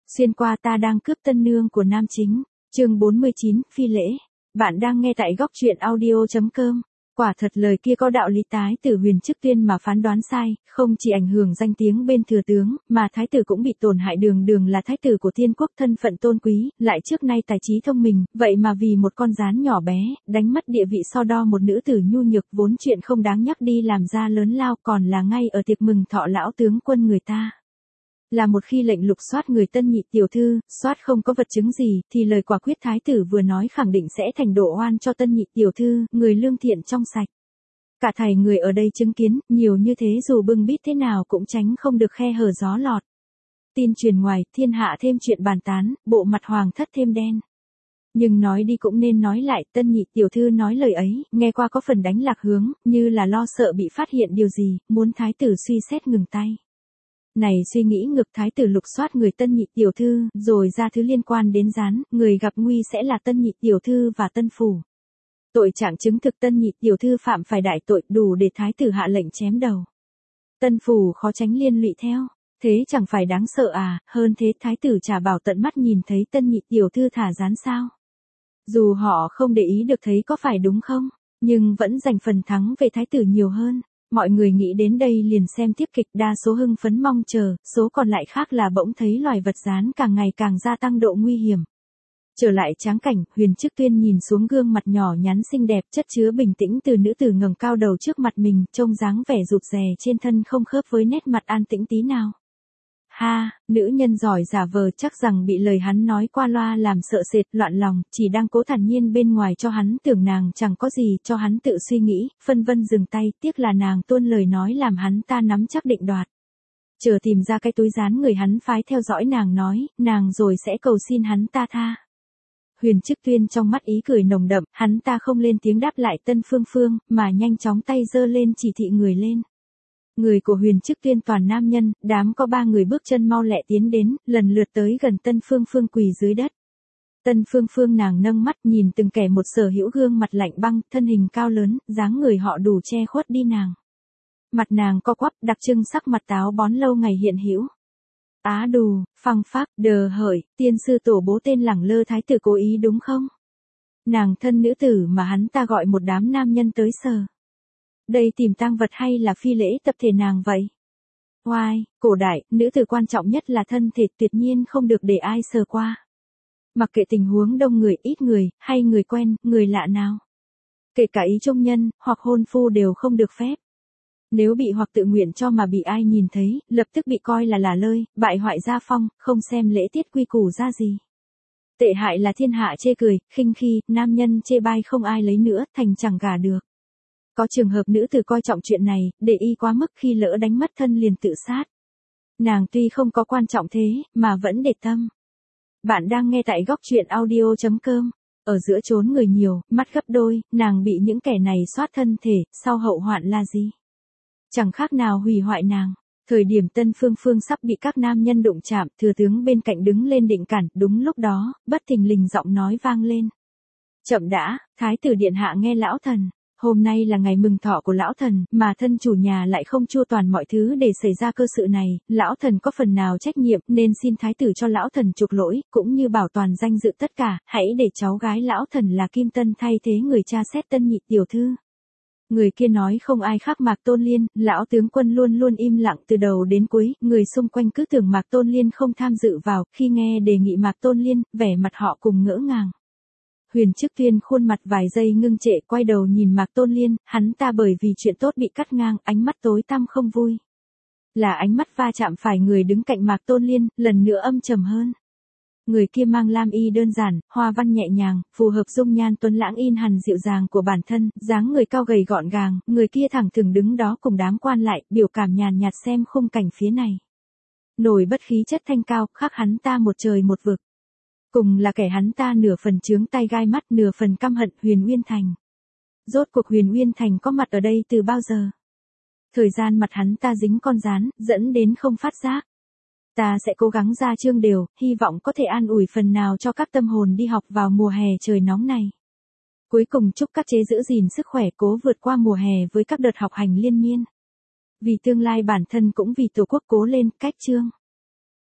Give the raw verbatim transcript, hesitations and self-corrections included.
Xuyên qua ta đang cướp tân nương của nam chính. Chương bốn mươi chín, phi lễ. Bạn đang nghe tại góc truyện audio chấm com. Quả thật lời kia có đạo lý, Thái tử Huyền Chức Tuyên mà phán đoán sai, không chỉ ảnh hưởng danh tiếng bên thừa tướng, mà thái tử cũng bị tổn hại. Đường Đường là thái tử của thiên quốc, thân phận tôn quý, lại trước nay tài trí thông minh, vậy mà vì một con gián nhỏ bé, đánh mất địa vị so đo một nữ tử nhu nhược, vốn chuyện không đáng nhắc đi làm ra lớn lao, còn là ngay ở tiệc mừng thọ lão tướng quân người ta. Là một khi lệnh lục soát người tân nhị tiểu thư, soát không có vật chứng gì, thì lời quả quyết thái tử vừa nói khẳng định sẽ thành độ oan cho tân nhị tiểu thư, người lương thiện trong sạch. Cả thảy người ở đây chứng kiến, nhiều như thế dù bưng bít thế nào cũng tránh không được khe hở gió lọt. Tin truyền ngoài, thiên hạ thêm chuyện bàn tán, bộ mặt hoàng thất thêm đen. Nhưng nói đi cũng nên nói lại, tân nhị tiểu thư nói lời ấy, nghe qua có phần đánh lạc hướng, như là lo sợ bị phát hiện điều gì, muốn thái tử suy xét ngừng tay. Này suy nghĩ ngược, thái tử lục soát người tân nhị tiểu thư, rồi ra thứ liên quan đến gián, người gặp nguy sẽ là tân nhị tiểu thư và tân phủ. Tội trạng chứng thực tân nhị tiểu thư phạm phải đại tội, đủ để thái tử hạ lệnh chém đầu. Tân phủ khó tránh liên lụy theo, thế chẳng phải đáng sợ à, hơn thế thái tử chả bảo tận mắt nhìn thấy tân nhị tiểu thư thả gián sao. Dù họ không để ý được thấy có phải đúng không, nhưng vẫn giành phần thắng về thái tử nhiều hơn. Mọi người nghĩ đến đây liền xem tiếp kịch, đa số hưng phấn mong chờ, số còn lại khác là bỗng thấy loài vật gián càng ngày càng gia tăng độ nguy hiểm. Trở lại tráng cảnh, Huyền Chức Tuyên nhìn xuống gương mặt nhỏ nhắn xinh đẹp chất chứa bình tĩnh từ nữ tử ngẩng cao đầu trước mặt mình, trông dáng vẻ rụt rè trên thân không khớp với nét mặt an tĩnh tí nào. Ha, nữ nhân giỏi giả vờ, chắc rằng bị lời hắn nói qua loa làm sợ sệt, loạn lòng, chỉ đang cố thản nhiên bên ngoài cho hắn tưởng nàng chẳng có gì, cho hắn tự suy nghĩ, phân vân dừng tay, tiếc là nàng tuôn lời nói làm hắn ta nắm chắc định đoạt. Chờ tìm ra cái túi dán người hắn phái theo dõi nàng nói, nàng rồi sẽ cầu xin hắn ta tha. Huyền Chức Tuyên trong mắt ý cười nồng đậm, hắn ta không lên tiếng đáp lại Tân Phương Phương, mà nhanh chóng tay giơ lên chỉ thị người lên. Người của Huyền Chức Tuyên toàn nam nhân, đám có ba người bước chân mau lẹ tiến đến, lần lượt tới gần Tân Phương Phương quỳ dưới đất. Tân Phương Phương nàng nâng mắt nhìn từng kẻ một, sở hữu gương mặt lạnh băng, thân hình cao lớn, dáng người họ đủ che khuất đi nàng. Mặt nàng co quắp, đặc trưng sắc mặt táo bón lâu ngày hiện hữu. Á đù, phăng phác, đờ hởi, tiên sư tổ bố tên lẳng lơ thái tử cố ý đúng không? Nàng thân nữ tử mà hắn ta gọi một đám nam nhân tới sờ. Đây tìm tang vật hay là phi lễ tập thể nàng vậy? Oai, cổ đại, nữ tử quan trọng nhất là thân thể, tuyệt nhiên không được để ai sờ qua. Mặc kệ tình huống đông người, ít người, hay người quen, người lạ nào. Kể cả ý trung nhân, hoặc hôn phu đều không được phép. Nếu bị hoặc tự nguyện cho mà bị ai nhìn thấy, lập tức bị coi là lả lơi, bại hoại gia phong, không xem lễ tiết quy củ ra gì. Tệ hại là thiên hạ chê cười, khinh khi, nam nhân chê bai không ai lấy nữa, thành chẳng gả được. Có trường hợp nữ tử coi trọng chuyện này, để ý quá mức, khi lỡ đánh mất thân liền tự sát. Nàng tuy không có quan trọng thế, mà vẫn để tâm. Bạn đang nghe tại góc truyện audio chấm com. Ở giữa chốn người nhiều, mắt gấp đôi, nàng bị những kẻ này soát thân thể, sau hậu hoạn là gì? Chẳng khác nào hủy hoại nàng. Thời điểm Tân Phương Phương sắp bị các nam nhân đụng chạm, thừa tướng bên cạnh đứng lên định cản, đúng lúc đó, bất thình lình giọng nói vang lên. Chậm đã, thái tử điện hạ nghe lão thần. Hôm nay là ngày mừng thọ của lão thần, mà thân chủ nhà lại không chu toàn mọi thứ để xảy ra cơ sự này, lão thần có phần nào trách nhiệm, nên xin thái tử cho lão thần chuộc lỗi, cũng như bảo toàn danh dự tất cả, hãy để cháu gái lão thần là Kim Tân thay thế người cha xét tân nhị tiểu thư. Người kia nói không ai khác Mạc Tôn Liên, lão tướng quân luôn luôn im lặng từ đầu đến cuối, người xung quanh cứ tưởng Mạc Tôn Liên không tham dự vào, khi nghe đề nghị Mạc Tôn Liên, vẻ mặt họ cùng ngỡ ngàng. Huyền Chức Tuyên khuôn mặt vài giây ngưng trệ, quay đầu nhìn Mạc Tôn Liên, hắn ta bởi vì chuyện tốt bị cắt ngang, ánh mắt tối tăm không vui. Là ánh mắt va chạm phải người đứng cạnh Mạc Tôn Liên, lần nữa âm trầm hơn. Người kia mang lam y đơn giản, hoa văn nhẹ nhàng, phù hợp dung nhan tuấn lãng in hằn dịu dàng của bản thân, dáng người cao gầy gọn gàng, người kia thẳng thừng đứng đó cùng đám quan lại, biểu cảm nhàn nhạt xem khung cảnh phía này. Nổi bất khí chất thanh cao, khác hắn ta một trời một vực. Cùng là kẻ hắn ta nửa phần chướng tay gai mắt, nửa phần căm hận, Huyền Uyên Thành. Rốt cuộc Huyền Uyên Thành có mặt ở đây từ bao giờ? Thời gian mặt hắn ta dính con rán, dẫn đến không phát giác. Ta sẽ cố gắng ra chương đều, hy vọng có thể an ủi phần nào cho các tâm hồn đi học vào mùa hè trời nóng này. Cuối cùng chúc các chế giữ gìn sức khỏe, cố vượt qua mùa hè với các đợt học hành liên miên. Vì tương lai bản thân cũng vì tổ quốc cố lên, cách chương.